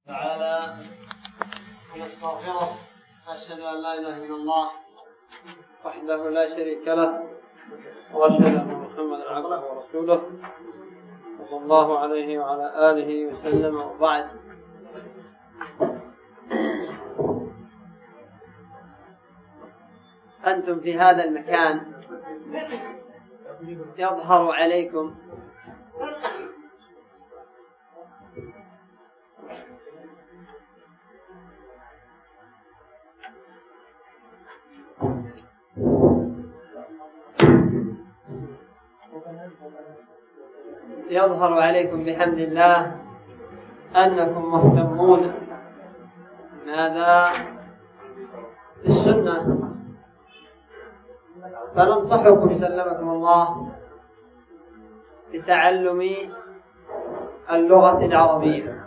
تعالى ونستغفره. أشهد أن لا إله إلا الله وحده لا شريك له، وأشهد أن محمدا عبده ورسوله صلى الله عليه وعلى آله وسلم. وبعد، أنتم في هذا المكان يظهر عليكم بحمد الله أنكم مهتمون ماذا بالسنة، فننصحكم سلمكم الله بتعلم اللغة العربية،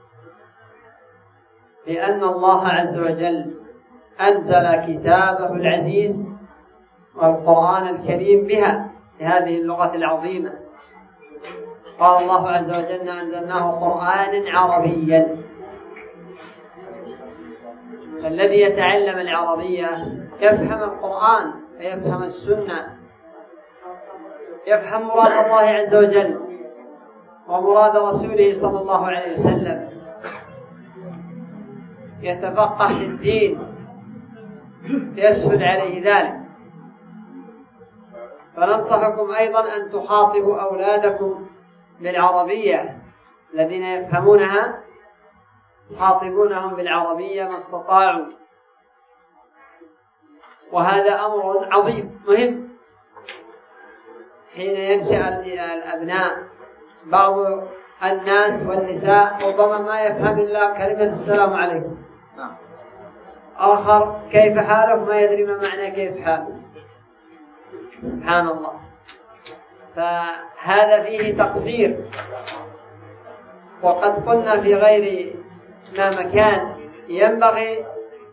لأن الله عز وجل أنزل كتابه العزيز والقرآن الكريم بهذه اللغة العظيمة. قال الله عز وجل: أنزلناه قرآنا عربيا. فالذي يتعلم العربية يفهم القرآن ويفهم السنة، يفهم مراد الله عز وجل ومراد رسوله صلى الله عليه وسلم، يتفقه في الدين، يسهل عليه ذلك. فننصحكم أيضا أن تخاطبوا أولادكم بالعربية، الذين يفهمونها خاطبونهم بالعربية ما استطاعوا، وهذا أمر عظيم مهم. حين ينشأ الأبناء، بعض الناس والنساء ربما ما يفهم إلا كلمة السلام عليكم، آخر كيف حالك ما يدري ما معنى كيف حالك. سبحان الله. فهذا فيه تقصير، وقد قلنا في غير ما مكان ينبغي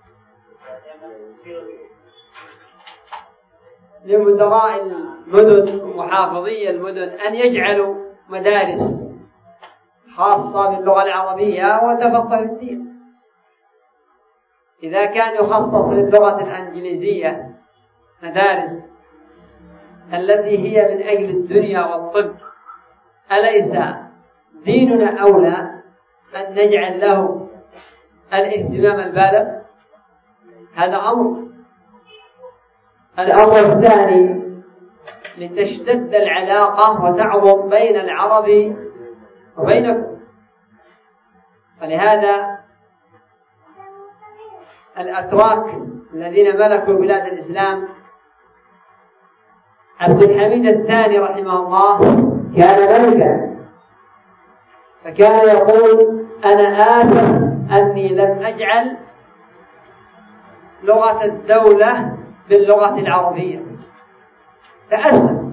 لمدراء المدن ومحافظي المدن أن يجعلوا مدارس خاصة باللغة العربية وتفقه في الدين. إذا كان يخصص للغة الإنجليزية مدارس التي هي من أجل الدنيا والطب، أليس ديننا أولى أن نجعل له الاهتمام البالغ؟ هذا أمر. الأمر الثاني: لتشتد العلاقة وتعظم بين العرب وبينكم. فلهذا الأتراك الذين ملكوا بلاد الإسلام، عبد الحميد الثاني رحمه الله كان ملكا، فكان يقول: أنا آسف أني لم أجعل لغة الدولة باللغة العربية، تأسف.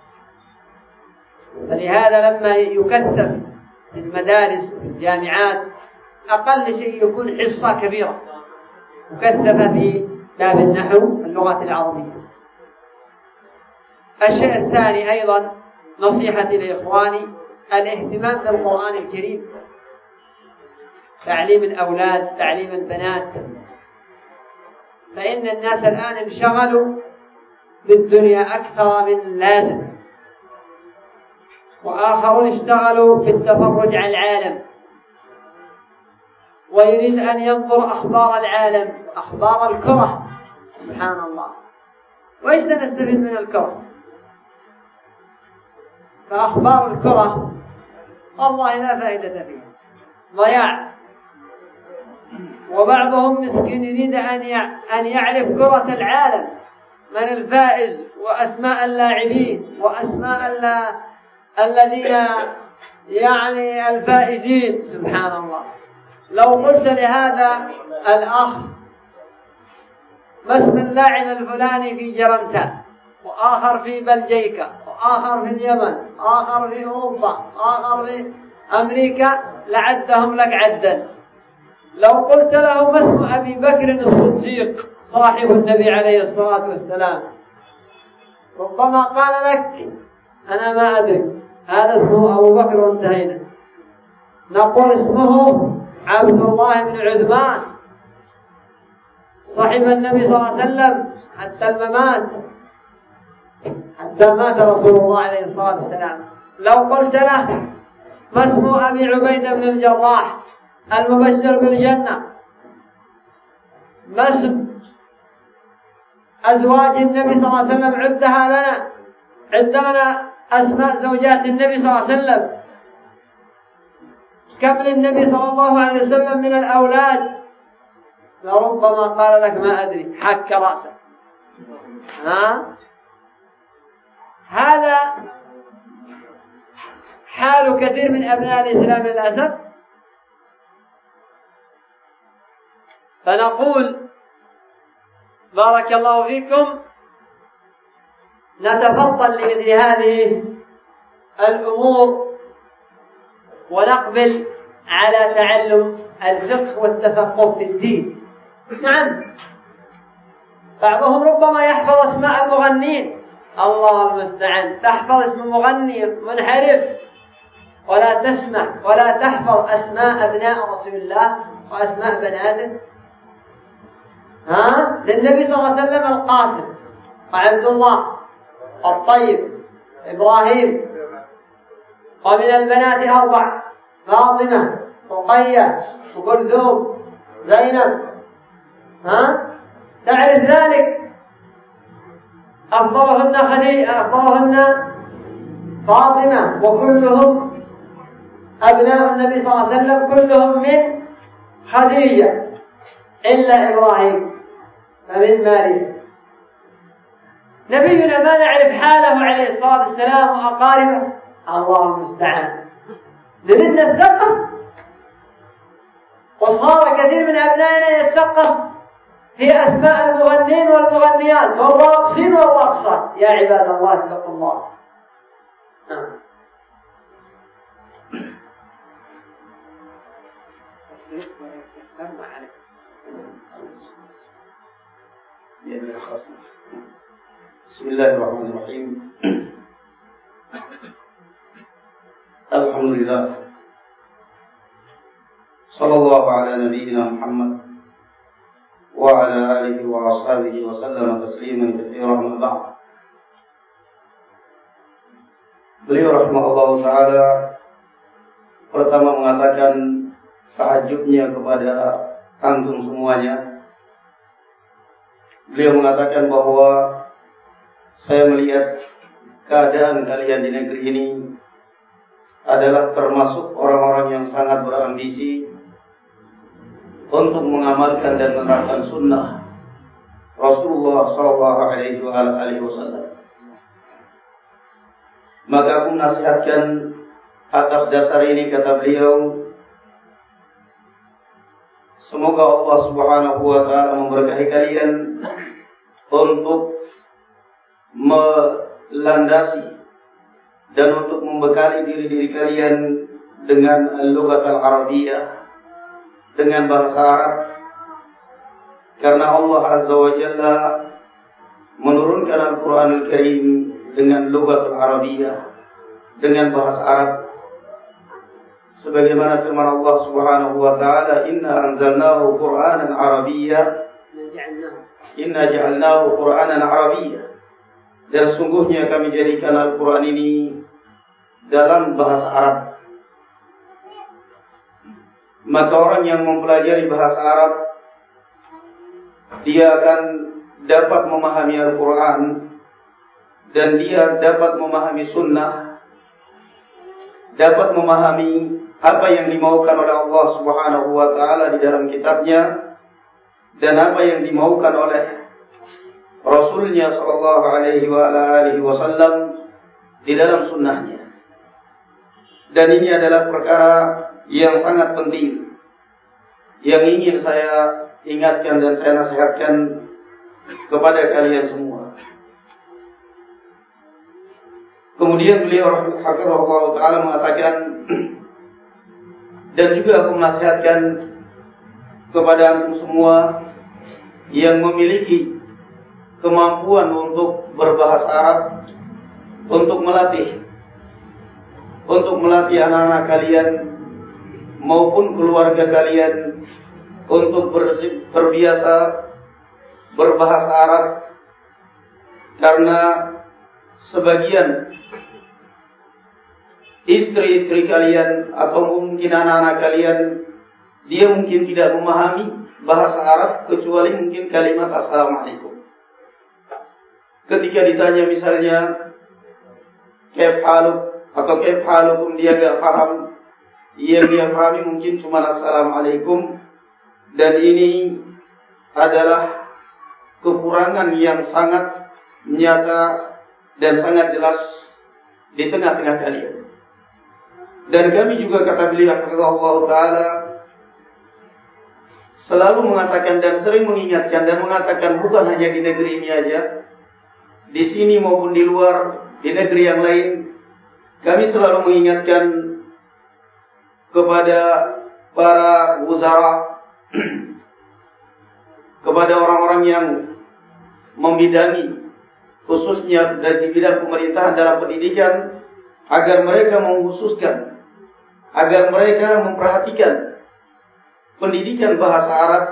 فلهذا لما يكثف في المدارس في الجامعات أقل شيء يكون حصة كبيرة مكثفة في باب النحو اللغة العربية. الشيء الثاني أيضا نصيحتي لإخواني: الاهتمام بالقرآن الكريم، تعليم الأولاد، تعليم البنات. فإن الناس الآن انشغلوا بالدنيا أكثر من اللازم، وآخرون اشتغلوا في التفرج على العالم، ويريد أن ينظر أخبار العالم، أخبار الكرة. سبحان الله، وإيش سنستفيد من الكرة؟ فأخبار الكرة والله لا فائدة فيها، ضياع. وبعضهم مسكين يريد أن يعرف كرة العالم، من الفائز وأسماء اللاعبين وأسماء الذين يعني الفائزين. سبحان الله. لو قلت لهذا الأخ: ما اسم اللاعب الفلاني في جرنتا، وآخر في بلجيكا، وآخر في اليمن، آخر في أوروبا، آخر في أمريكا، لعدهم لك عدا. لو قلت له: ما اسم أبي بكر الصديق صاحب النبي عليه الصلاة والسلام، ربما قال لك: أنا ما أدري، هذا اسمه أبو بكر وانتهينا. نقول: اسمه عبد الله بن عثمان صحب النبي صلى الله عليه وسلم حتى الممات، حتى مات رسول الله عليه الصلاة والسلام. لو قلت له ما اسم أبي عبيدة بن الجراح المبشر بالجنة، ما اسم أزواج النبي صلى الله عليه وسلم عدها لنا، عدنا أسماء زوجات النبي صلى الله عليه وسلم، كم للنبي صلى الله عليه وسلم من الأولاد، لربما قال لك ما أدري، حك رأسه. هذا حال كثير من أبناء الإسلام للأسف. فنقول بارك الله فيكم نتفضل لمثل هذه الأمور ونقبل على تعلم الفقه والتفقه في الدين. نعم، بعضهم ربما يحفظ اسماء المغنين، الله المستعان، تحفظ اسم مغني منحرف ولا تسمع ولا تحفظ أسماء أبناء رسول الله وأسماء بناته. للنبي صلى الله عليه وسلم القاسم وعبد الله الطيب إبراهيم، ومن البنات 4: فاطمة، رقية، وكلثوم، زينب. تعرف ذلك؟ أفضلهن فاطمة، وكلهم أبناء النبي صلى الله عليه وسلم كلهم من خديجة إلا إبراهيم فمن ماريا. نبينا ما نعرف حاله عليه الصلاة والسلام وأقاربه، الله المستعان. لمن نتثقف، وصار كثير من أبنائنا يتثقف في أسماء المغنين والمغنيات والراقصين والراقصات. يا عباد الله اتقوا الله. بسم الله الرحمن الرحيم. الحمد لله، صلى الله على نبينا محمد وعلى آله وأصحابه وسلم تسليما كثيرا. ما بعد. Beliau rahimahullah ta'ala pertama mengatakan tahajudnya kepada antum semuanya. Beliau mengatakan bahwa saya melihat keadaan kalian di negeri ini adalah termasuk orang-orang yang sangat berambisi untuk mengamalkan dan menerapkan sunnah Rasulullah sallallahu alaihi wasallam. Maka aku menasihatkan atas dasar ini, kata beliau, semoga Allah subhanahu wa ta'ala memberkahi kalian untuk melandasi dan untuk membekali diri-diri kalian dengan al-lughat al-arabiyyah, dengan bahasa Arab, karena Allah azza wa jalla menurunkan Al-Quranul Karim dengan lughat al-arabiyyah, dengan bahasa Arab, sebagaimana firman Allah subhanahu wa ta'ala, inna anzalnahu Qur'anan arabiyya, inna ja'alnahu Qur'anan arabiyya, dan sungguhnya kami jadikan Al-Quran ini dalam bahasa Arab. Maka orang yang mempelajari bahasa Arab, dia akan dapat memahami Al-Quran, dan dia dapat memahami sunnah, dapat memahami apa yang dimaukan oleh Allah subhanahu wa ta'ala di dalam kitabnya, dan apa yang dimaukan oleh Rasulnya sallallahu alaihi wasallam di dalam sunnahnya. Dan ini adalah perkara yang sangat penting yang ingin saya ingatkan dan saya nasihatkan kepada kalian semua. Kemudian beliau hafizahullah ta'ala mengatakan, dan juga aku menasihatkan kepada antum semua yang memiliki kemampuan untuk berbahasa Arab, untuk melatih anak-anak kalian maupun keluarga kalian untuk berbiasa berbahasa Arab, karena sebagian istri-istri kalian atau mungkin anak-anak kalian, dia mungkin tidak memahami bahasa Arab kecuali mungkin kalimat Assalamualaikum. Ketika ditanya misalnya kaif haluk atau kaif halukum, dia enggak paham. Yang dia pahami mungkin cuma Assalamualaikum, dan ini adalah kekurangan yang sangat nyata dan sangat jelas di tengah-tengah kalian. Dan kami juga, kata beliau hafizahullah ta'ala, selalu mengatakan dan sering mengingatkan dan mengatakan, bukan hanya di negeri ini aja, di sini maupun di luar, di negeri yang lain, kami selalu mengingatkan kepada para wuzara, kepada orang-orang yang membidangi, khususnya dari bidang pemerintahan dalam pendidikan, agar mereka mengkhususkan, agar mereka memperhatikan pendidikan bahasa Arab,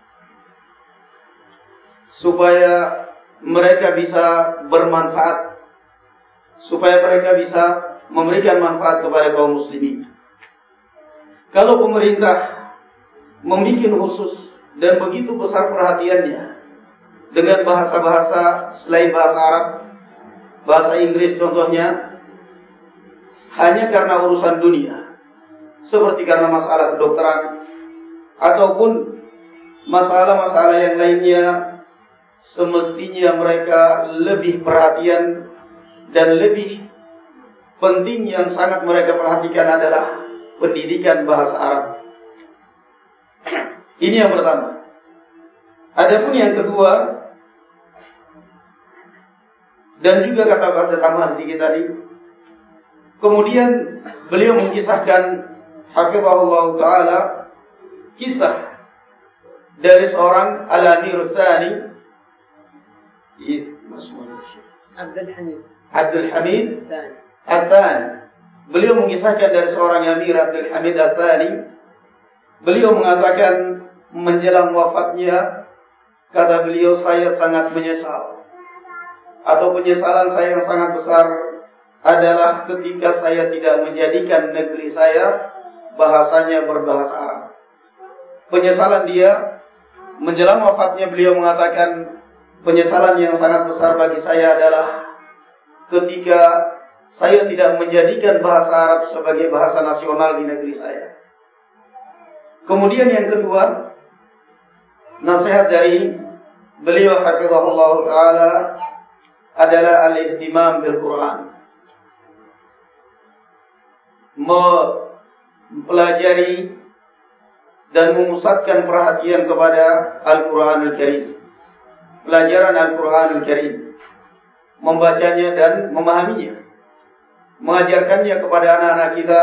supaya mereka bisa bermanfaat, supaya mereka bisa memberikan manfaat kepada kaum muslimin. Kalau pemerintah membuat khusus dan begitu besar perhatiannya dengan bahasa-bahasa selain bahasa Arab, bahasa Inggris contohnya, hanya karena urusan dunia, seperti karena masalah kedokteran ataupun masalah-masalah yang lainnya, semestinya mereka lebih perhatian, dan lebih penting yang sangat mereka perhatikan adalah pendidikan bahasa Arab. Ini yang pertama. Adapun yang kedua, dan juga kata-kata tambahan sedikit tadi, kemudian beliau mengisahkan hafizahullah ta'ala kisah dari seorang Al-Amir Tsani Abdul Hamid Al-Thani. Beliau mengisahkan dari seorang Amir Abdul Hamid Al-Thani. Beliau mengatakan menjelang wafatnya, kata beliau, saya sangat menyesal, atau penyesalan saya yang sangat besar adalah ketika saya tidak menjadikan negeri saya bahasanya berbahasa Arab. Penyesalan dia menjelang wafatnya, beliau mengatakan penyesalan yang sangat besar bagi saya adalah ketika saya tidak menjadikan bahasa Arab sebagai bahasa nasional di negeri saya. Kemudian yang kedua, nasihat dari beliau hafizahullah ta'ala adalah al-ihtimam bil Quran. Mempelajari dan memusatkan perhatian kepada Al-Quranul Karim. Pelajaran Al-Quranul Karim, membacanya dan memahaminya, mengajarkannya kepada anak-anak kita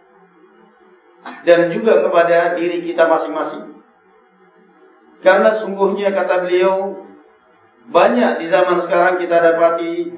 dan juga kepada diri kita masing-masing. Karena sungguhnya, kata beliau, banyak di zaman sekarang kita dapati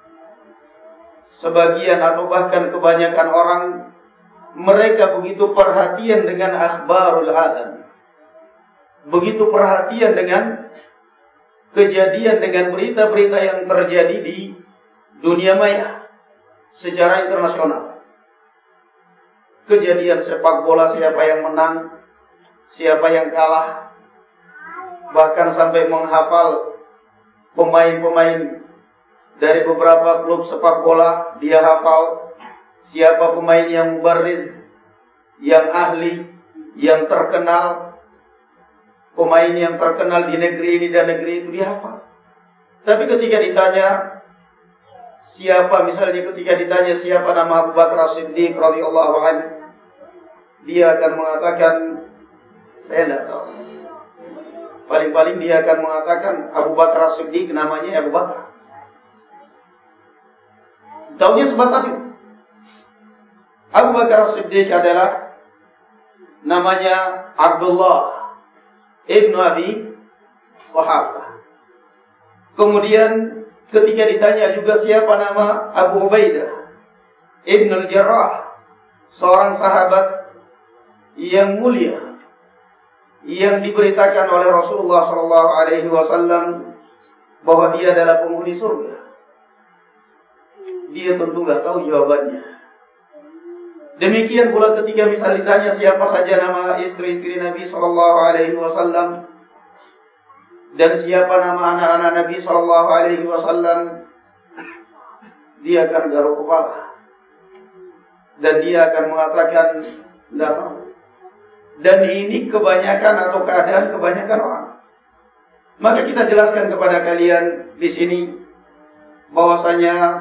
sebagian atau bahkan kebanyakan orang, mereka begitu perhatian dengan akhbarul alam, begitu perhatian dengan kejadian, dengan berita-berita yang terjadi di dunia maya secara internasional. Kejadian sepak bola, siapa yang menang, siapa yang kalah, bahkan sampai menghafal pemain-pemain dari beberapa klub sepak bola, dia hafal siapa pemain yang mubarriz, yang ahli, yang terkenal, pemain yang terkenal di negeri ini dan negeri itu dia hafal. Tapi ketika ditanya siapa, misalnya ketika ditanya siapa nama Abu Bakar As-Siddiq radhiyallahu anhu, dia akan mengatakan saya tidak tahu. Paling-paling dia akan mengatakan Abu Bakar As-Siddiq, namanya Abu Bakar. Taunya sebatas itu. Abu Bakar As-Siddiq adalah namanya Abdullah ibnu Abi Quhafah. Kemudian ketika ditanya juga siapa nama Abu Ubaidah ibnu Al-Jarrah, seorang sahabat yang mulia yang diberitakan oleh Rasulullah SAW bahwa dia adalah penghuni surga, dia tentu nggak tahu jawabannya. Demikian pula ketika misal ditanya siapa saja nama istri-istri Nabi SAW dan siapa nama anak-anak Nabi SAW, dia akan garuk kepala dan dia akan mengatakan tidak tahu. Dan ini kebanyakan atau keadaan kebanyakan orang. Maka kita jelaskan kepada kalian di sini bahwasanya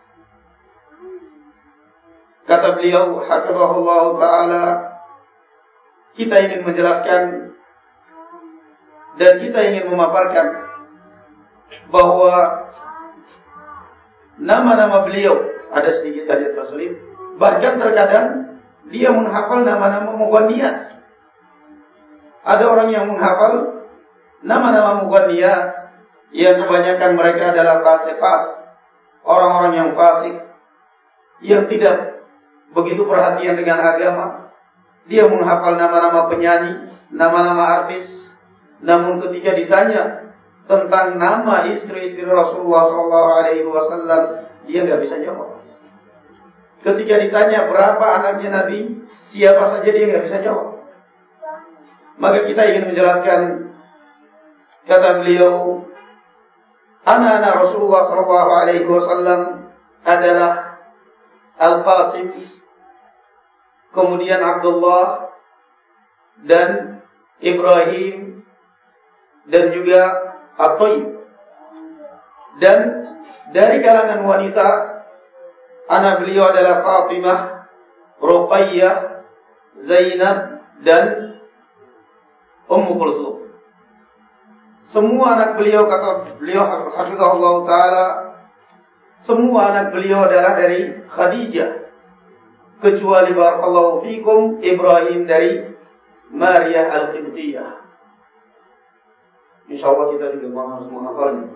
kata beliau hafizahullah taala, kita ingin menjelaskan dan kita ingin memaparkan bahwa nama-nama beliau ada sedikit tadi taslim, bahkan terkadang dia menghafal nama-nama mughanniyat. Ada orang yang menghafal nama-nama mughanniyat yang kebanyakan mereka adalah fasiqat, orang-orang yang fasik, yang tidak begitu perhatian dengan agama. Dia menghafal nama-nama penyanyi, nama-nama artis, namun ketika ditanya tentang nama istri-istri Rasulullah SAW, dia nggak bisa jawab. Ketika ditanya berapa anaknya Nabi, siapa saja dia nggak bisa jawab. Maka kita ingin menjelaskan, kata beliau, anak-anak Rasulullah SAW adalah Al-Qasim, kemudian Abdullah dan Ibrahim dan juga At-Tayyib. Dan dari kalangan wanita, anak beliau adalah Fatimah, Ruqayyah, Zainab dan Ummu Kulthum. Semua anak beliau, kata beliau hafizahullah taala, semua anak beliau adalah dari Khadijah, kecuali barakallahu fikum Ibrahim dari Maria Al-Qibtiyah. Insyaallah kita juga harus menghafalnya.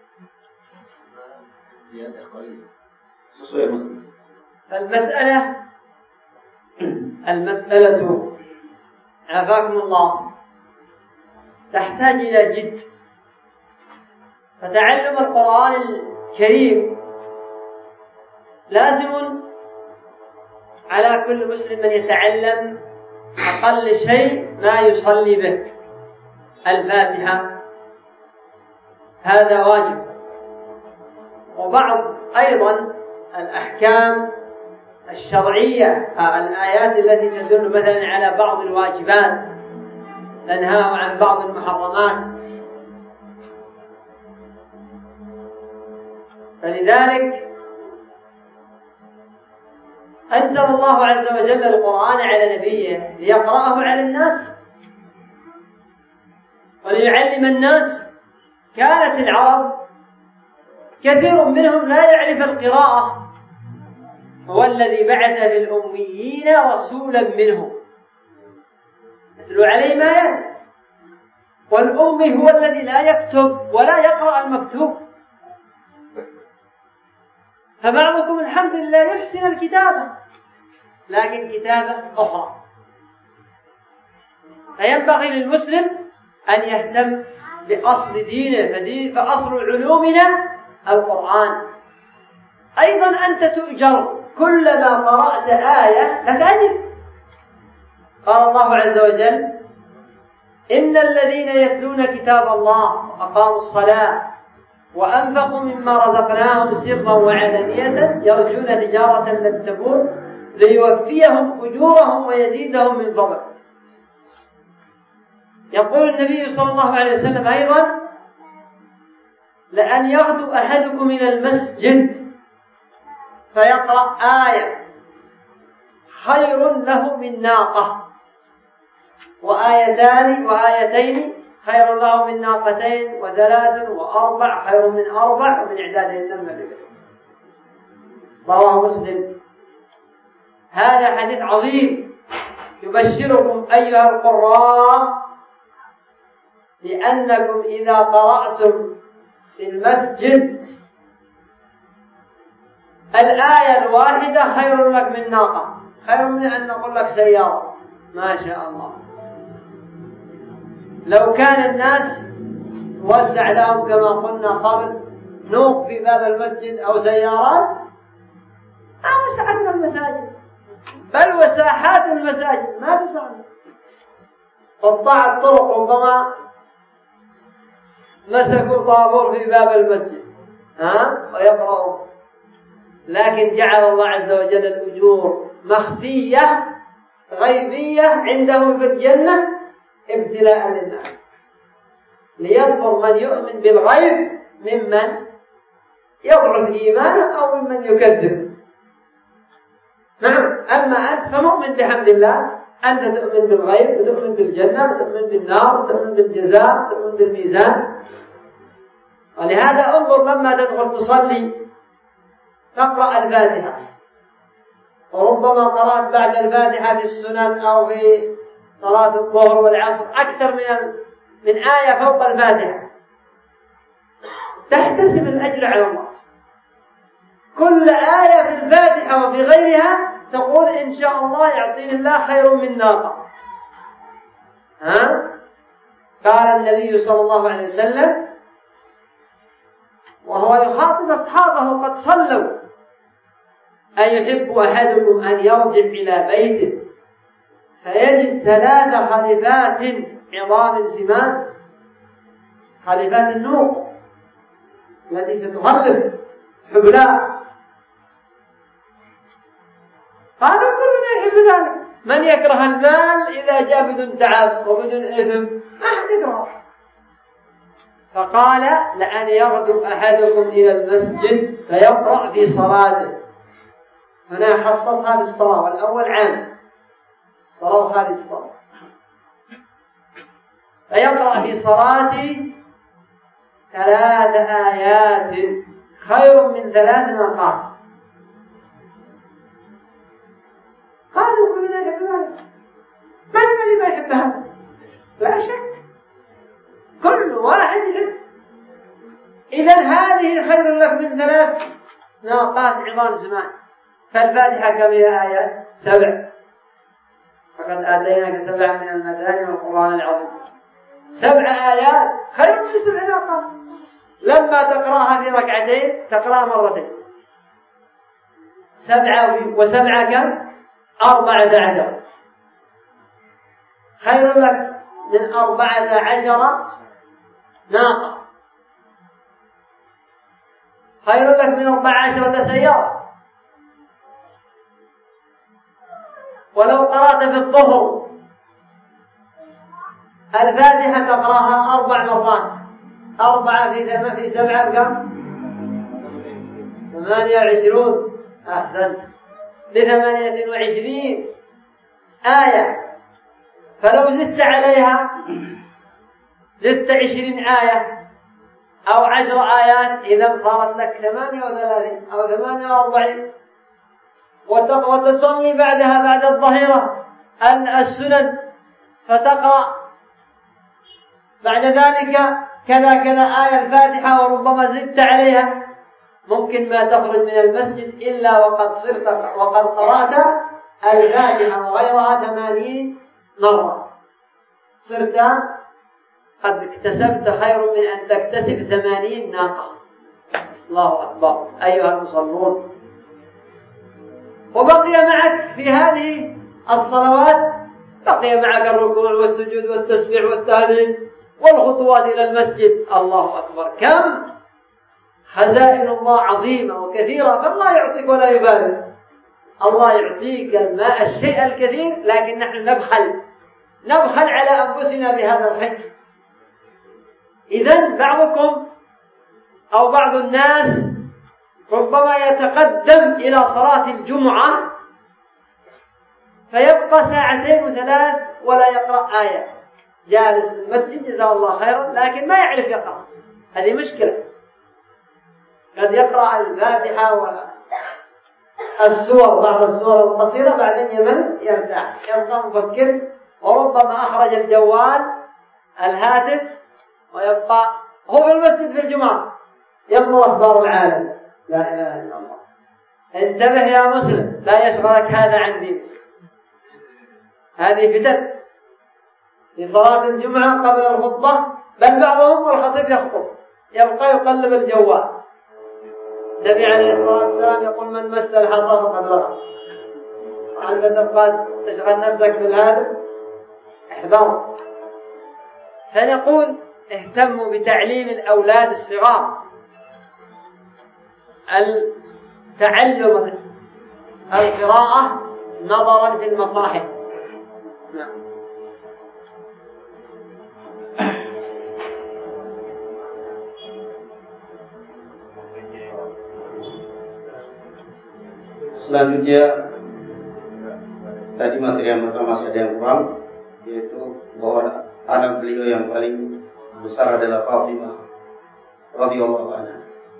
Ziyadah qalil. Sesuai maksud. المسألة عافاكم الله تحتاج إلى جد. فتعلم القرآن الكريم لازم على كل مسلم أن يتعلم أقل شيء ما يصلي به الفاتحة، هذا واجب. وبعض أيضا الأحكام الشرعية، الآيات التي تدل مثلا على بعض الواجبات، تنهى عن بعض المحرمات. فلذلك أنزل الله عز وجل القرآن على نبيه ليقرأه على الناس وليعلم الناس. كانت العرب كثير منهم لا يعرف القراءة، هو الذي بعث للأميين رسولا منهم يتلو عليهم آياته. والأمي هو الذي لا يكتب ولا يقرأ المكتوب. فبعضكم الحمد لله يحسن الكتابة لكن كتابة أخرى. فينبغي للمسلم أن يهتم بأصل دينه، فأصل علومنا القرآن. أيضا أنت تؤجر كلما قرأت آية لك أجر. قال الله عز وجل: إن الذين يتلون كتاب الله وأقاموا الصلاة وأنفقوا مما رزقناهم سرا وعلانية يرجون تجارة لن تبور ليوفيهم أجورهم ويزيدهم من فضله. يقول النبي صلى الله عليه وسلم أيضا: لأن يغدو أحدكم إلى المسجد فيقرأ آية خير له من ناقة، وآيتين خير له من ناقتين، وثلاث وأربع خير من أربع، ومن إعدادهن الملك. رواه مسلم. هذا حديث عظيم يبشركم أيها القراء لأنكم إذا قرأتم في المسجد الآية الواحدة خير لك من ناقة، خير من أن نقول لك سيارة. ما شاء الله. لو كان الناس توزع لهم كما قلنا قبل نوق في باب المسجد أو سيارات ما وسعنا المساجد، بل وساحات المساجد ما تسعنا. قطاع الطرق ربما مسكوا طابور في باب المسجد ويقرأوا، لكن جعل الله عز وجل الأجور مخفية غيبية عنده في الجنة ابتلاء للناس، لينظر من يؤمن بالغيب ممن يضعف إيمانه أو ممن يكذب. نعم، أما أنت فمؤمن بحمد الله، أنت تؤمن بالغيب وتؤمن بالجنة وتؤمن بالنار وتؤمن بالجزاء وتؤمن بالميزان. ولهذا انظر لما تدخل تصلي تقرأ الفاتحة، وربما قرأت بعد الفاتحة في السنن أو في صلاة الظهر والعصر أكثر من آية فوق الفاتحة، تحتسب الأجر على الله. كل آية في الفاتحة وفي غيرها تقول إن شاء الله يعطيني الله خير من ناقة. قال النبي صلى الله عليه وسلم وهو يخاطب أصحابه قد صلوا: أيحب أحدكم أن يرجع إلى بيته فيجد 3 خليفات عظام سمان، خليفات النوق التي ستخلف حبلاء. قالوا كلنا يحب ذلك، من يكره المال إذا جاء بدون تعب وبدون إثم؟ ما أحد يكره. فقال: لأن يغدو أحدكم إلى المسجد فيقرأ في صلاته. هنا خصصها بالصلاة، والأول عام الصلاة خارج الصلاة. فيقرأ في صلاته 3 آيات خير من 3 ناقات. قالوا كلنا يحب ذلك، من الذي ما يحب هذا؟ لا شك كل واحد يحب. إذن هذه خير لك من 3 ناقات عظام سمان. فالفاتحة كم هي آيات؟ 7. فقد آتيناك 7 من المثاني والقرآن العظيم. 7 آيات خير من 7 ناقات. لما تقرأها في ركعتين تقرأها مرتين. 7 و7 كم؟ 14. خير لك من 14 ناقة، خير لك من 14 سيارة. ولو قرأت في الظهر الفاتحة تقرأها 4 مرات، 4 في 7 بكم؟ 28. أحسنت، ب28 آية. فلو زدت عليها، زدت 20 آية أو 10 آيات، إذا صارت لك 38 أو 48. وتصلي بعدها بعد الظهيرة السنن، فتقرأ بعد ذلك كذا آية الفاتحة، وربما زدت عليها. ممكن ما تخرج من المسجد إلا وقد قرأت الفاتحة وغيرها 80 مرة. صرت قد اكتسبت خير من أن تكتسب 80 ناقة. الله أكبر أيها المصلون. وبقي معك في هذه الصلوات، بقي معك الركوع والسجود والتسبيح والتهليل والخطوات إلى المسجد. الله أكبر، كم خزائن الله عظيمة وكثيرة، فالله يعطيك ولا يبالي. الله يعطيك الماء الشيء الكثير، لكن نحن نبخل على أنفسنا بهذا الخير. إذن بعضكم أو بعض الناس ربما يتقدم إلى صلاة الجمعة فيبقى 2 و3 ولا يقرأ آية، جالس في المسجد جزاه الله خيرا، لكن ما يعرف يقرأ. هذه مشكلة. قد يقرأ الفاتحة والسور، بعض السور القصيرة، بعدين يمل يرتاح، يبقى مفكر، وربما أخرج الجوال الهاتف ويبقى هو في المسجد في الجمعة ينظر أخبار العالم. لا إله إلا الله. انتبه يا مسلم، لا يشغلك هذا عن دينك. هذه فتن في صلاة الجمعة قبل الخطبة، بل بعضهم والخطيب يخطب يبقى يقلب الجوال. النبي عليه الصلاة والسلام يقول: من مس الحصى فقد لغى. وأنت تبقى تشغل نفسك بالهذا، احذروا. فنقول اهتموا بتعليم الأولاد الصغار تعلم القراءة نظرا في المصاحف. نعم. Selanjutnya, tadi materi yang pertama masih ada yang kurang, yaitu bahwa anak beliau yang paling besar adalah Fatimah radhiyallahu anha.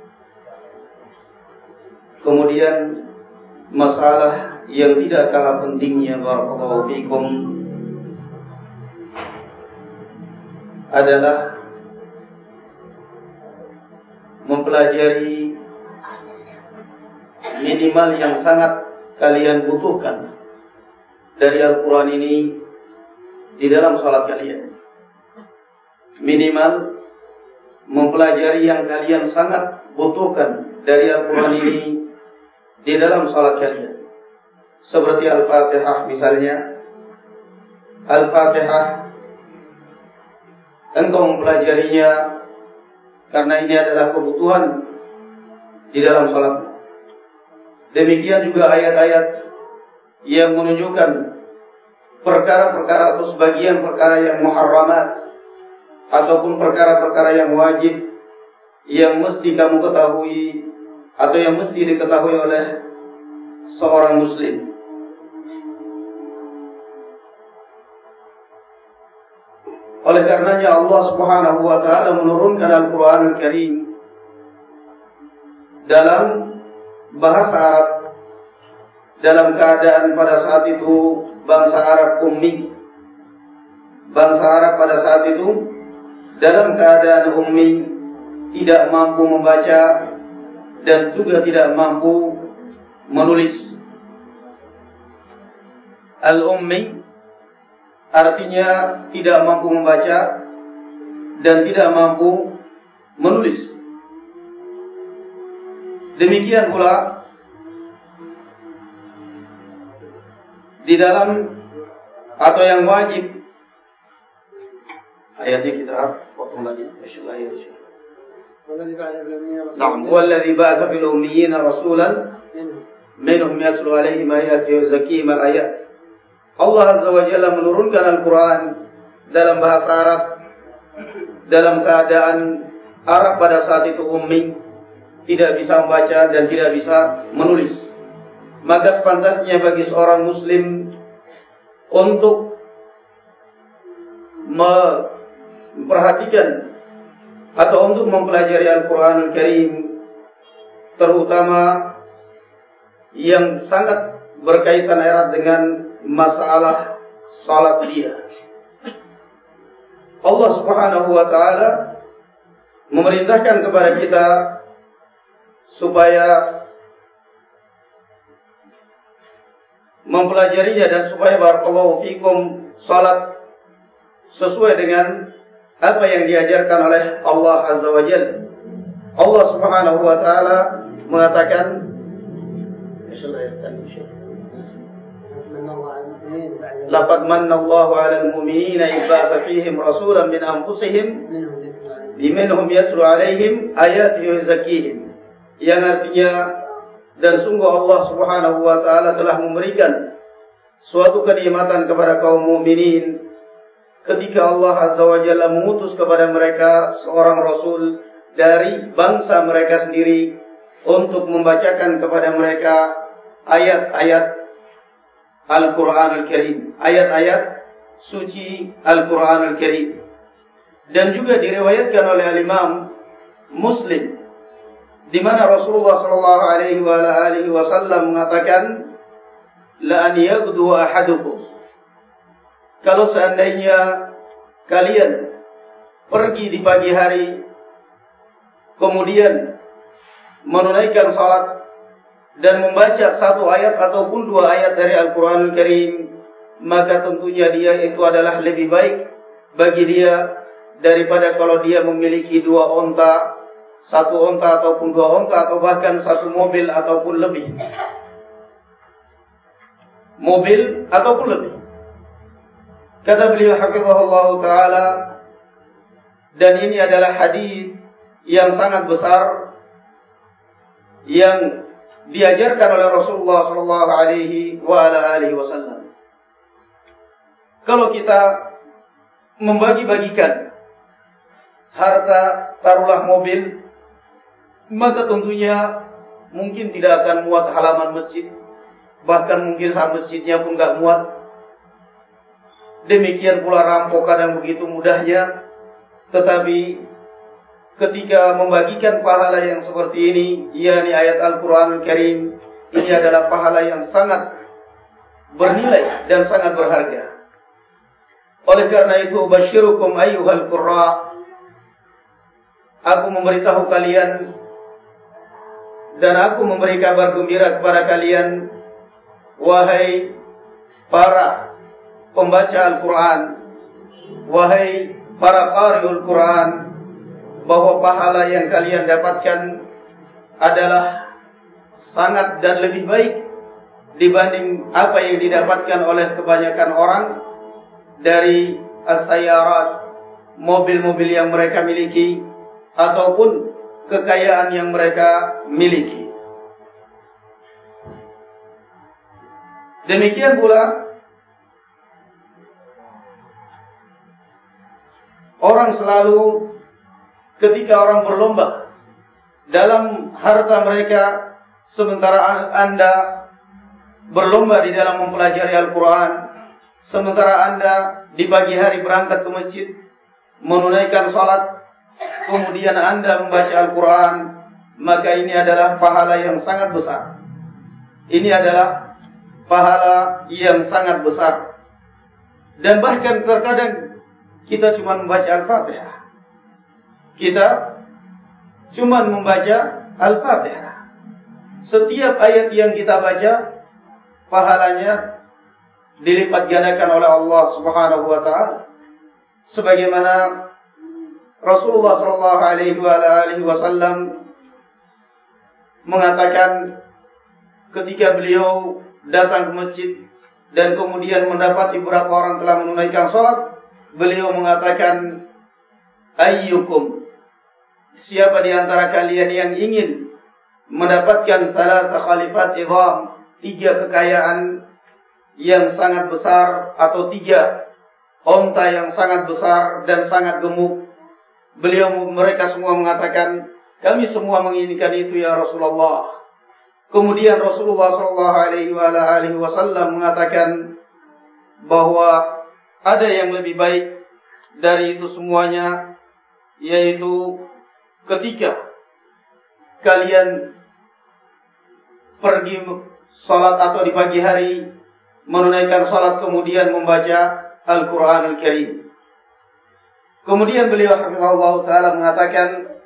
Kemudian masalah yang tidak kalah pentingnya barakallahu fikum adalah mempelajari minimal yang sangat kalian butuhkan dari Al-Quran ini di dalam salat kalian. Minimal mempelajari yang kalian sangat butuhkan dari Al-Quran ini di dalam salat kalian. Seperti Al-Fatihah misalnya. Al-Fatihah engkau mempelajarinya karena ini adalah kebutuhan di dalam salat. Demikian juga ayat-ayat yang menunjukkan perkara-perkara atau sebagian perkara yang muharramat ataupun perkara-perkara yang wajib yang mesti kamu ketahui atau yang mesti diketahui oleh seorang muslim. Oleh karenanya Allah Subhanahu wa taala menurunkan Al-Qur'anul Karim dalam bahasa Arab, dalam keadaan pada saat itu bangsa Arab ummi. Bangsa Arab pada saat itu dalam keadaan ummi, tidak mampu membaca dan juga tidak mampu menulis. Al-ummi artinya tidak mampu membaca dan tidak mampu menulis. Demikian pula di dalam atau yang wajib, ayatnya kita potong lagi. Naam, walladzi ba'atha fil ummiyina rasulan minhum yatlu 'alaihim ayatihi wa yuzakkihim al-ayat. Allah Azza wa Jalla menurunkan Al-Quran dalam bahasa Arab dalam keadaan Arab pada saat itu ummi, tidak bisa membaca dan tidak bisa menulis. Maka sepantasnya bagi seorang muslim untuk memperhatikan atau untuk mempelajari Al-Quranul Karim, terutama yang sangat berkaitan erat dengan masalah salat dia. Allah Subhanahu wa taala memerintahkan kepada kita supaya mempelajarinya dan supaya barakallahu fikum salat sesuai dengan apa yang diajarkan oleh Allah Azza wa Jalla. Allah Subhanahu wa taala mengatakan, laqad manna Allahu 'alal mu'minina idh ba'atha fihim rasulan min anfusihim minhum yatlu 'alaihim ayatihi wa yuzakkihim. Yang artinya, dan sungguh Allah Subhanahu wa taala telah memberikan suatu kenikmatan kepada kaum mukminin ketika Allah Azza wa Jalla mengutus kepada mereka seorang rasul dari bangsa mereka sendiri untuk membacakan kepada mereka ayat-ayat Al-Quranul Karim, ayat-ayat suci Al-Quranul Karim. Dan juga diriwayatkan oleh Al-Imam Muslim, di mana Rasulullah sallallahu alaihi wasallam mengatakan, la an yaghdu ahadukum, kalau seandainya kalian pergi di pagi hari kemudian menunaikan salat dan membaca satu ayat ataupun dua ayat dari Al-Quranul Karim, maka tentunya dia itu adalah lebih baik bagi dia daripada kalau dia memiliki 2 onta, 1 onta ataupun 2 onta, atau bahkan 1 mobil ataupun lebih. Mobil ataupun lebih. Kata beliau hafizahullah ta'ala, dan ini adalah hadis yang sangat besar yang diajarkan oleh Rasulullah sallallahu alaihi wasallam. Kalau kita membagi-bagikan harta, taruhlah mobil, maka tentunya mungkin tidak akan muat halaman masjid, bahkan mungkin masjidnya pun tidak muat. Demikian pula rampokan yang begitu mudahnya. Tetapi ketika membagikan pahala yang seperti ini, yakni ayat Al-Quranul Karim, ini adalah pahala yang sangat bernilai dan sangat berharga. Oleh karena itu, basyirukum ayyuhal qurra, aku memberitahu kalian dan aku memberi kabar gembira kepada kalian, wahai para pembaca Al-Quran, wahai para qari'ul Quran, bahwa pahala yang kalian dapatkan adalah sangat dan lebih baik dibanding apa yang didapatkan oleh kebanyakan orang dari as-sayyarat, mobil-mobil yang mereka miliki ataupun kekayaan yang mereka miliki. Demikian pula orang selalu ketika orang berlomba dalam harta mereka, sementara Anda berlomba di dalam mempelajari Al-Quran, sementara Anda di pagi hari berangkat ke masjid, menunaikan salat, kemudian Anda membaca Al-Quran, maka ini adalah pahala yang sangat besar. Ini adalah pahala yang sangat besar. Dan bahkan terkadang kita cuma membaca Al-Fatihah. Kita cuma membaca Al-Fatihah. Setiap ayat yang kita baca, pahalanya dilipat gandakan oleh Allah Subhanahu wa taala. Sebagaimana Rasulullah sallallahu alaihi wasallam mengatakan ketika beliau datang ke masjid dan kemudian mendapati beberapa orang telah menunaikan salat, beliau mengatakan, ayyukum, siapa di antara kalian yang ingin mendapatkan salasa khalifat idham, 3 kekayaan yang sangat besar, atau 3 onta yang sangat besar dan sangat gemuk? Mereka semua mengatakan, kami semua menginginkan itu ya Rasulullah. Kemudian Rasulullah sallallahu alaihi wasallam mengatakan bahwa ada yang lebih baik dari itu semuanya, yaitu ketika kalian pergi salat atau di pagi hari menunaikan salat kemudian membaca Al-Quranul Karim. Kemudian beliau hafizahullah ta'ala mengatakan,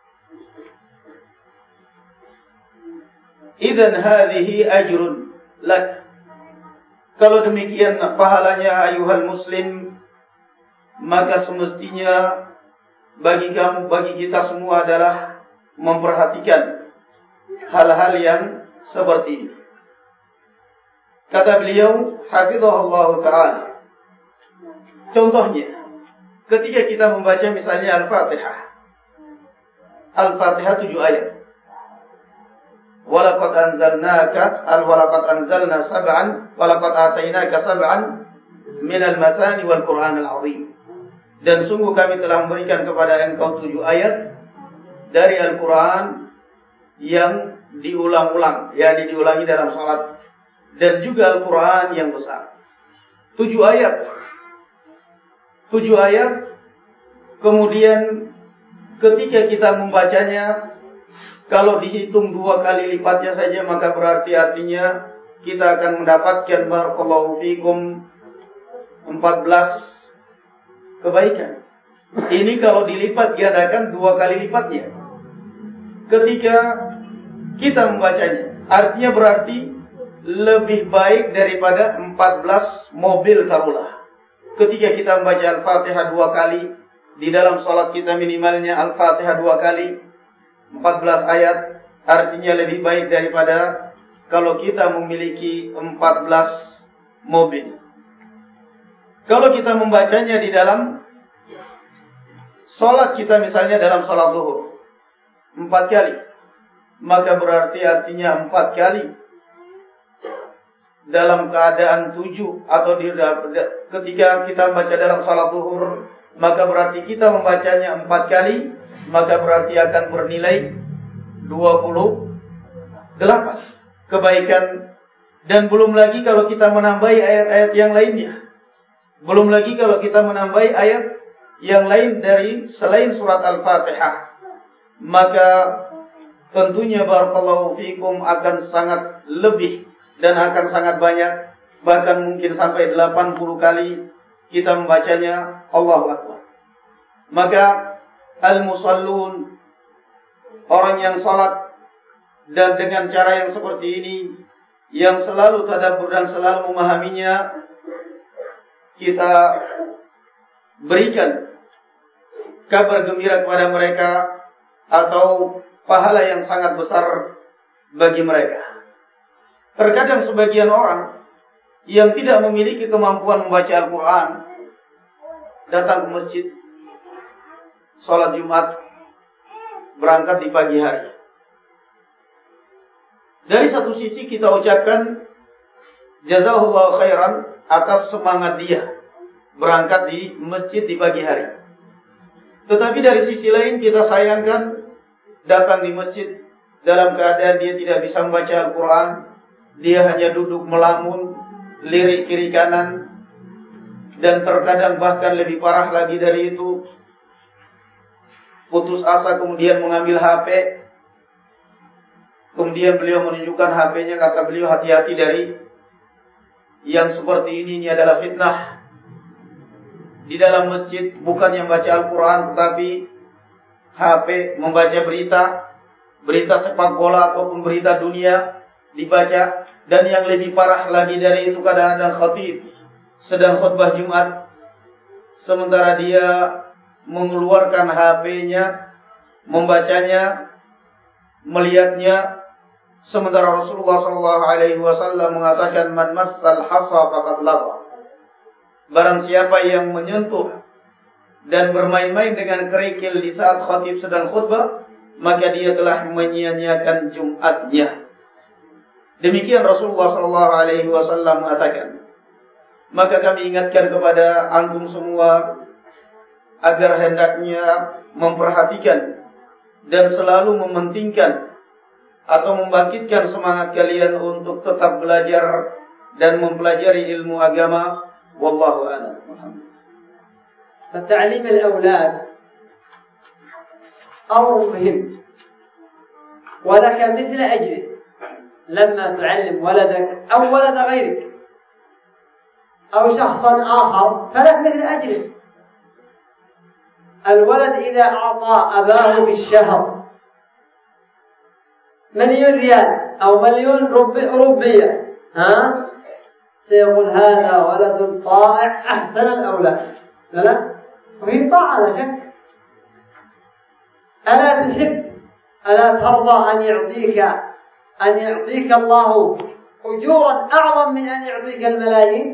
idzan hadhihi ajrun lak. Kalau demikian pahalanya ayuhal muslim, maka semestinya bagi kamu, bagi kita semua adalah memperhatikan hal-hal yang seperti ini. Kata beliau hafizahullah ta'ala, contohnya ketika kita membaca misalnya Al-Fatihah. Al-Fatihah 7 ayat. Walaqad anzalna sab'an walaqad atainaka sab'an minal mathani wal Qur'anil 'azim. Dan sungguh kami telah memberikan kepada engkau 7 ayat dari Al-Quran yang diulang-ulang, yakni diulangi dalam salat, dan juga Al-Quran yang besar. 7 ayat. 7 ayat. Kemudian ketika kita membacanya, kalau dihitung 2 kali lipatnya saja, maka berarti artinya kita akan mendapatkan barakallahu fikum 14 kebaikan. Ini kalau dilipat gandakan 2 kali lipatnya. Ketika kita membacanya, artinya berarti lebih baik daripada 14 mobil taruhlah. Ketika kita membaca Al-Fatihah 2 kali, di dalam salat kita minimalnya Al-Fatihah 2 kali, 14 ayat, artinya lebih baik daripada kalau kita memiliki 14 mobil. Kalau kita membacanya di dalam salat kita, misalnya dalam salat zuhur 4 kali, maka berarti artinya 4 kali dalam keadaan 7, atau ketika kita membaca dalam salat zuhur, maka berarti kita membacanya 4 kali, maka berarti akan bernilai 28 kebaikan. Dan belum lagi kalau kita menambahi ayat-ayat yang lainnya. Belum lagi kalau kita menambahi ayat yang lain dari selain surat Al-Fatihah, maka tentunya barakallahu fikum akan sangat lebih dan akan sangat banyak, bahkan mungkin sampai 80 kali kita membacanya Allahu Akbar. Maka al-musallun, orang yang salat dan dengan cara yang seperti ini, yang selalu tadabbur dan selalu memahaminya, kita berikan kabar gembira kepada mereka atau pahala yang sangat besar bagi mereka. Terkadang sebagian orang yang tidak memiliki kemampuan membaca Al-Quran datang ke masjid, sholat Jumat, berangkat di pagi hari. Dari satu sisi kita ucapkan jazahullahu khairan atas semangat dia berangkat di masjid di pagi hari. Tetapi dari sisi lain kita sayangkan datang di masjid dalam keadaan dia tidak bisa membaca Al-Quran, dia hanya duduk melamun, lirik kiri kanan, dan terkadang bahkan lebih parah lagi dari itu, putus asa kemudian mengambil HP. Kemudian beliau menunjukkan HP-nya, kata beliau, hati-hati dari yang seperti ini adalah fitnah. Di dalam masjid bukan yang baca Al-Quran, tetapi HP membaca berita sepak bola ataupun berita dunia dibaca. Dan yang lebih parah lagi dari itu, kadang-kadang khatib sedang khutbah Jumat, sementara dia mengeluarkan HP-nya, membacanya, melihatnya, sementara Rasulullah SAW mengatakan, man massal hasa faqad lagha. Barang siapa yang menyentuh dan bermain-main dengan kerikil di saat khatib sedang khutbah, maka dia telah menyia-nyiakan Jumatnya. Demikian Rasulullah SAW mengatakan. Maka kami ingatkan kepada antum semua agar hendaknya memperhatikan dan selalu mementingkan atau membangkitkan semangat kalian untuk tetap belajar dan mempelajari ilmu agama. Wallahu a'lam. فتعليم الأولاد أمر مهم، ولك مثل أجره لما تعلم ولدك أو ولد غيرك أو شخصا آخر، فلك مثل أجره. الولد إذا أعطى أباه بالشهر 1,000,000 ريال أو 1,000,000 روبية، سيقول هذا ولد طائع أحسن الأولاد. لا، وفي طاعة لا شك. ألا تحب، ألا ترضى أن يعطيك الله أجورا أعظم من أن يعطيك الملايين؟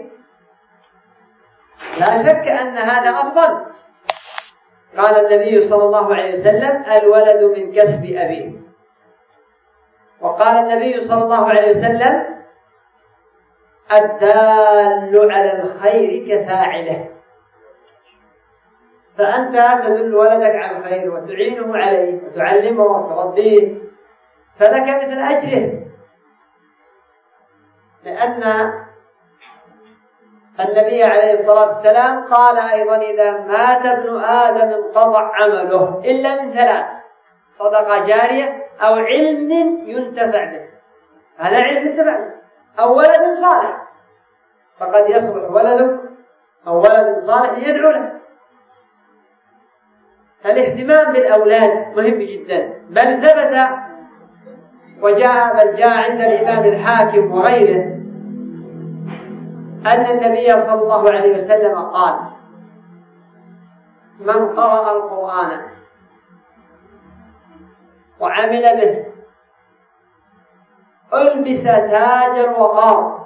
لا شك أن هذا أفضل. قال النبي صلى الله عليه وسلم الولد من كسب أبيه. وقال النبي صلى الله عليه وسلم الدال على الخير كفاعله. فأنت تدل ولدك على الخير وتعينه عليه وتعلمه وتربيه، فلك مثل أجره. لأن النبي عليه الصلاة والسلام قال أيضا إذا مات ابن آدم انقطع عمله إلا من 3: صدقة جارية أو علم ينتفع به. هذا علم ينتفع به، أو ولد صالح، فقد يصلح ولدك أو ولد صالح يدعو له. فالاهتمام بالأولاد مهم جدا، بل ثبت بل جاء عند الإمام الحاكم وغيره أن النبي صلى الله عليه وسلم قال: من قرأ القرآن وعمل به ألبس تاج الوقار،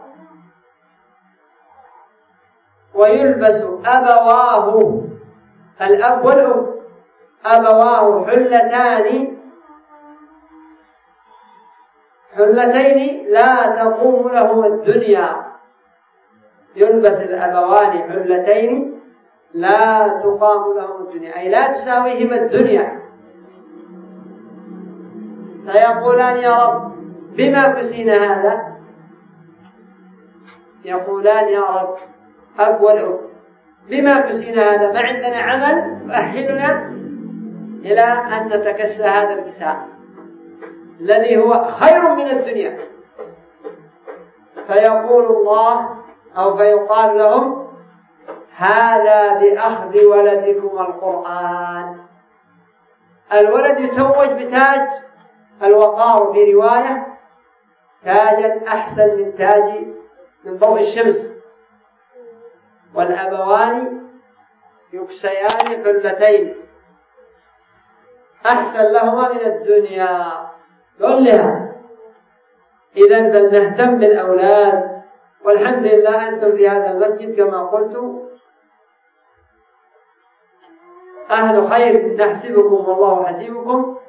ويلبس أبواه، الأب والأم، أبواه حلتين لا تقوم لهما الدنيا. يلبس الأبوان حلتين لا تقام لهم الدنيا، أي لا تساويهما الدنيا. فيقولان: يا رب بما كسينا هذا؟ يقولان: يا رب، أب والأم، بما كسينا هذا؟ ما عندنا عمل يؤهلنا إلى أن نتكسى هذا الكساء الذي هو خير من الدنيا. فيقول الله أو فيقال لهم: هذا بأخذ ولدكم القرآن. الولد يتوج بتاج الوقار، في رواية تاجا أحسن من تاج من ضوء الشمس، والأبوان يكسيان حلتين أحسن لهما من الدنيا كلها. إذن فلنهتم بالأولاد، والحمد لله أنتم في هذا المسجد كما قلت أهل خير نحسبكم والله حسيبكم.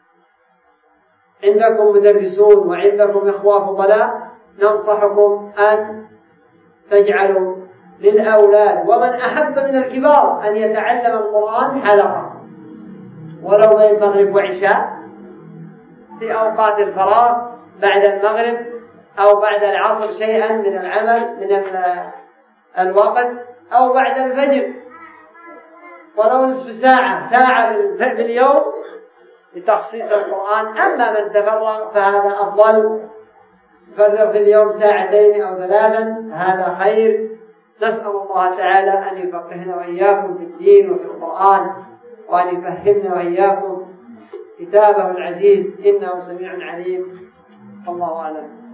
عندكم مدرسون وعندكم إخوة فضلاء، ننصحكم أن تجعلوا للأولاد ومن أحب من الكبار أن يتعلم القرآن حلقة، ولو بين المغرب وعشاء، في أوقات الفراغ بعد المغرب أو بعد العصر شيئا من العمل من الوقت، أو بعد الفجر ولو نصف ساعة باليوم لتخصيص القرآن. أما من تفرغ فهذا أفضل، تفرغ في اليوم 2 أو 3، هذا خير. نسأل الله تعالى أن يفقهنا وإياكم في الدين وفي القرآن، وأن يفهمنا وإياكم كتابه العزيز، إنه سميع عليم. الله أعلم.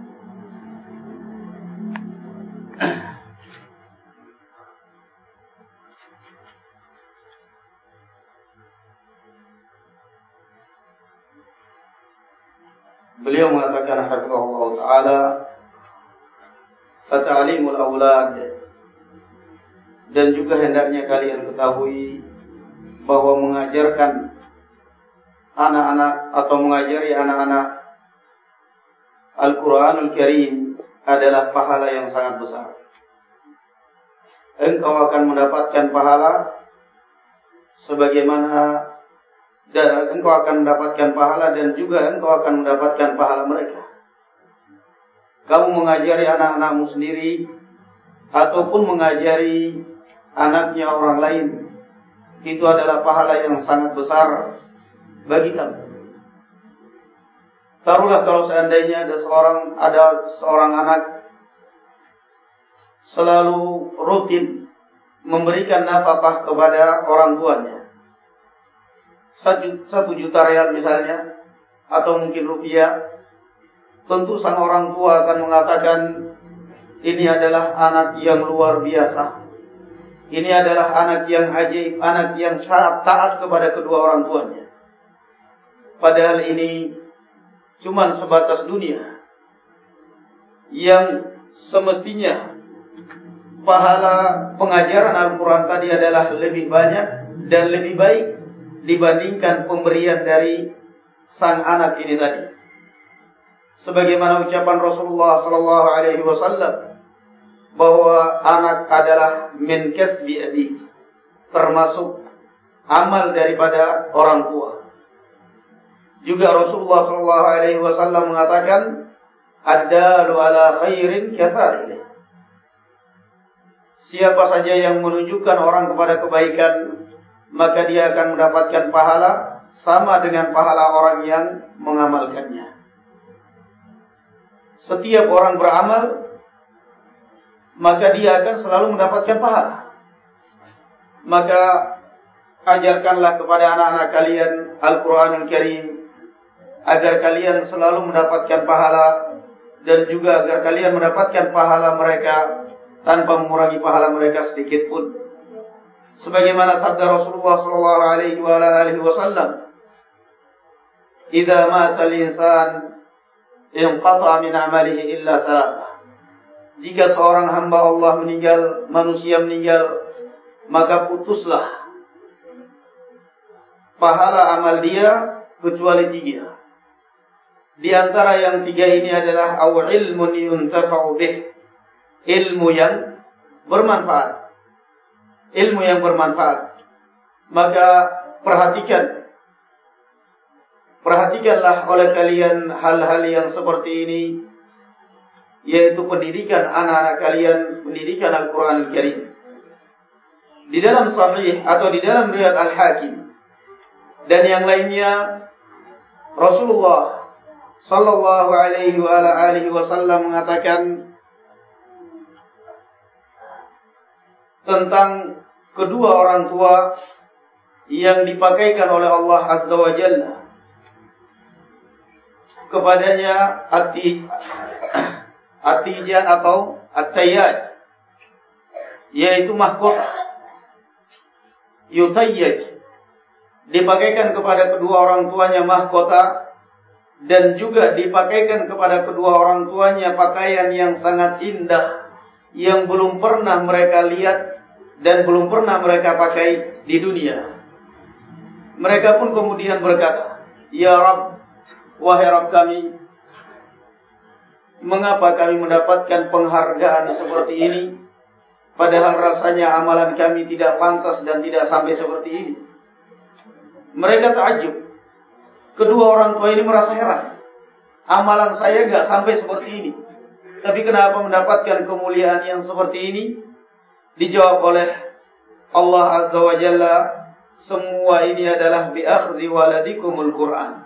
Beliau mengatakan hafizahullah ta'ala, fata'alimul awlad, dan juga hendaknya kalian ketahui bahwa mengajarkan anak-anak atau mengajari anak-anak Al-Quranul Karim adalah pahala yang sangat besar. Engkau akan mendapatkan pahala sebagaimana engkau akan mendapatkan pahala, dan juga engkau akan mendapatkan pahala mereka. Kamu mengajari anak-anakmu sendiri ataupun mengajari anaknya orang lain, itu adalah pahala yang sangat besar bagi kamu. Taruhlah kalau seandainya ada seorang anak selalu rutin memberikan nafkah kepada orang tuanya, 1 juta real misalnya, atau mungkin rupiah, tentu sang orang tua akan mengatakan, ini adalah anak yang luar biasa, ini adalah anak yang ajaib, anak yang sangat taat kepada kedua orang tuanya. Padahal ini cuma sebatas dunia, yang semestinya pahala pengajaran Al-Quran tadi adalah lebih banyak dan lebih baik dibandingkan pemberian dari sang anak ini tadi. Sebagaimana ucapan Rasulullah sallallahu alaihi wasallam bahwa anak adalah min kasbi abi, termasuk amal daripada orang tua. Juga Rasulullah sallallahu alaihi wasallam mengatakan, ad-dalu ala khairin kafa'ilih. Siapa saja yang menunjukkan orang kepada kebaikan, maka dia akan mendapatkan pahala sama dengan pahala orang yang mengamalkannya. Setiap orang beramal, maka dia akan selalu mendapatkan pahala. Maka ajarkanlah kepada anak-anak kalian Al-Quranul Karim agar kalian selalu mendapatkan pahala, dan juga agar kalian mendapatkan pahala mereka tanpa mengurangi pahala mereka sedikit pun. Sebagaimana sabda Rasulullah sallallahu alaihi wasallam, "Idza mata al-insan inqata'a min 'amalihi illa thalathah." Jika seorang hamba Allah meninggal, manusia meninggal, maka putuslah pahala amal dia kecuali 3. Di antara yang 3 ini adalah aw ilmun yuntafa'u bih, ilmu yang bermanfaat. Ilmu yang bermanfaat. Maka perhatikanlah oleh kalian hal-hal yang seperti ini, yaitu pendidikan anak-anak kalian, pendidikan Al-Quran Al-Karim. Di dalam Sahih atau di dalam riwayat Al-Hakim dan yang lainnya, Rasulullah sallallahu alaihi wasallam mengatakan tentang kedua orang tua yang dipakaikan oleh Allah Azza wa Jalla kepadanya At-Tijan atau At-Tayyaj, yaitu mahkota. Yutayyaj, dipakaikan kepada kedua orang tuanya mahkota, dan juga dipakaikan kepada kedua orang tuanya pakaian yang sangat indah, yang belum pernah mereka lihat dan belum pernah mereka pakai di dunia. Mereka pun kemudian berkata, "Ya Rabb, wahai Rabb kami, mengapa kami mendapatkan penghargaan seperti ini, padahal rasanya amalan kami tidak pantas dan tidak sampai seperti ini?" Mereka takjub. Kedua orang tua ini merasa heran. Amalan saya enggak sampai seperti ini, tapi kenapa mendapatkan kemuliaan yang seperti ini? Dijawab oleh Allah Azza wa Jalla, semua ini adalah bi akhdhi waladikumul Quran.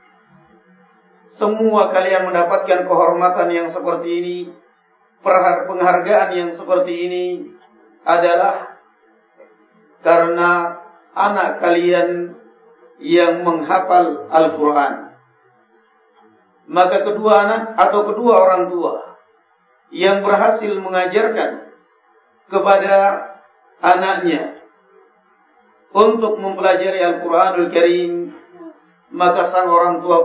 Semua kalian mendapatkan kehormatan yang seperti ini, penghargaan yang seperti ini adalah karena anak kalian yang menghafal Al-Quran. Maka kedua anak atau kedua orang tua yang berhasil mengajarkan kepada anaknya untuk mempelajari Al-Quranul Karim, maka sang orang tua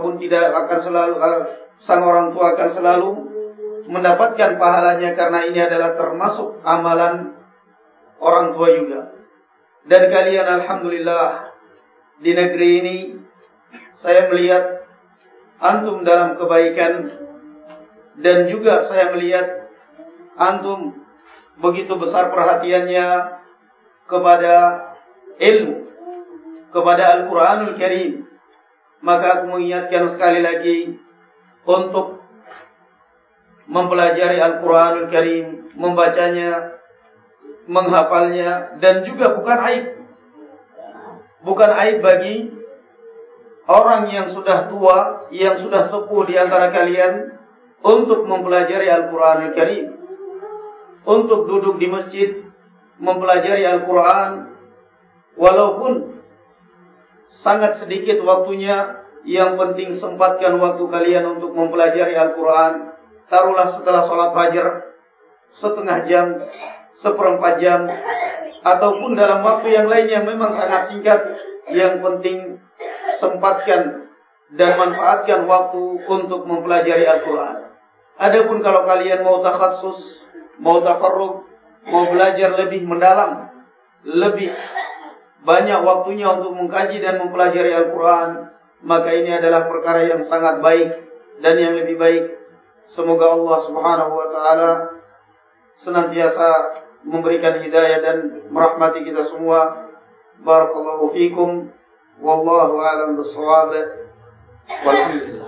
akan selalu mendapatkan pahalanya, karena ini adalah termasuk amalan orang tua juga. Dan kalian alhamdulillah, di negeri ini saya melihat antum dalam kebaikan, dan juga saya melihat antum begitu besar perhatiannya kepada ilmu, kepada Al-Quranul Karim. Maka aku mengingatkan sekali lagi untuk mempelajari Al-Quranul Karim, membacanya, menghafalnya, dan juga bukan aib. Bukan aib bagi orang yang sudah tua, yang sudah sepuh di antara kalian untuk mempelajari Al-Quranul Karim, untuk duduk di masjid mempelajari Al-Quran, walaupun sangat sedikit waktunya. Yang penting sempatkan waktu kalian untuk mempelajari Al-Quran. Taruhlah setelah sholat fajar setengah jam, 1/4 jam, ataupun dalam waktu yang lainnya memang sangat singkat. Yang penting sempatkan dan manfaatkan waktu untuk mempelajari Al-Quran. Adapun kalau kalian mau takhassus, mau tafarrug, mau belajar lebih mendalam, lebih banyak waktunya untuk mengkaji dan mempelajari Al-Quran, maka ini adalah perkara yang sangat baik dan yang lebih baik. Semoga Allah Subhanahu wa Ta'ala senantiasa memberikan hidayah dan merahmati kita semua. Barakallahu fikum, wallahu a'lam bissawab. Walhamdulillah.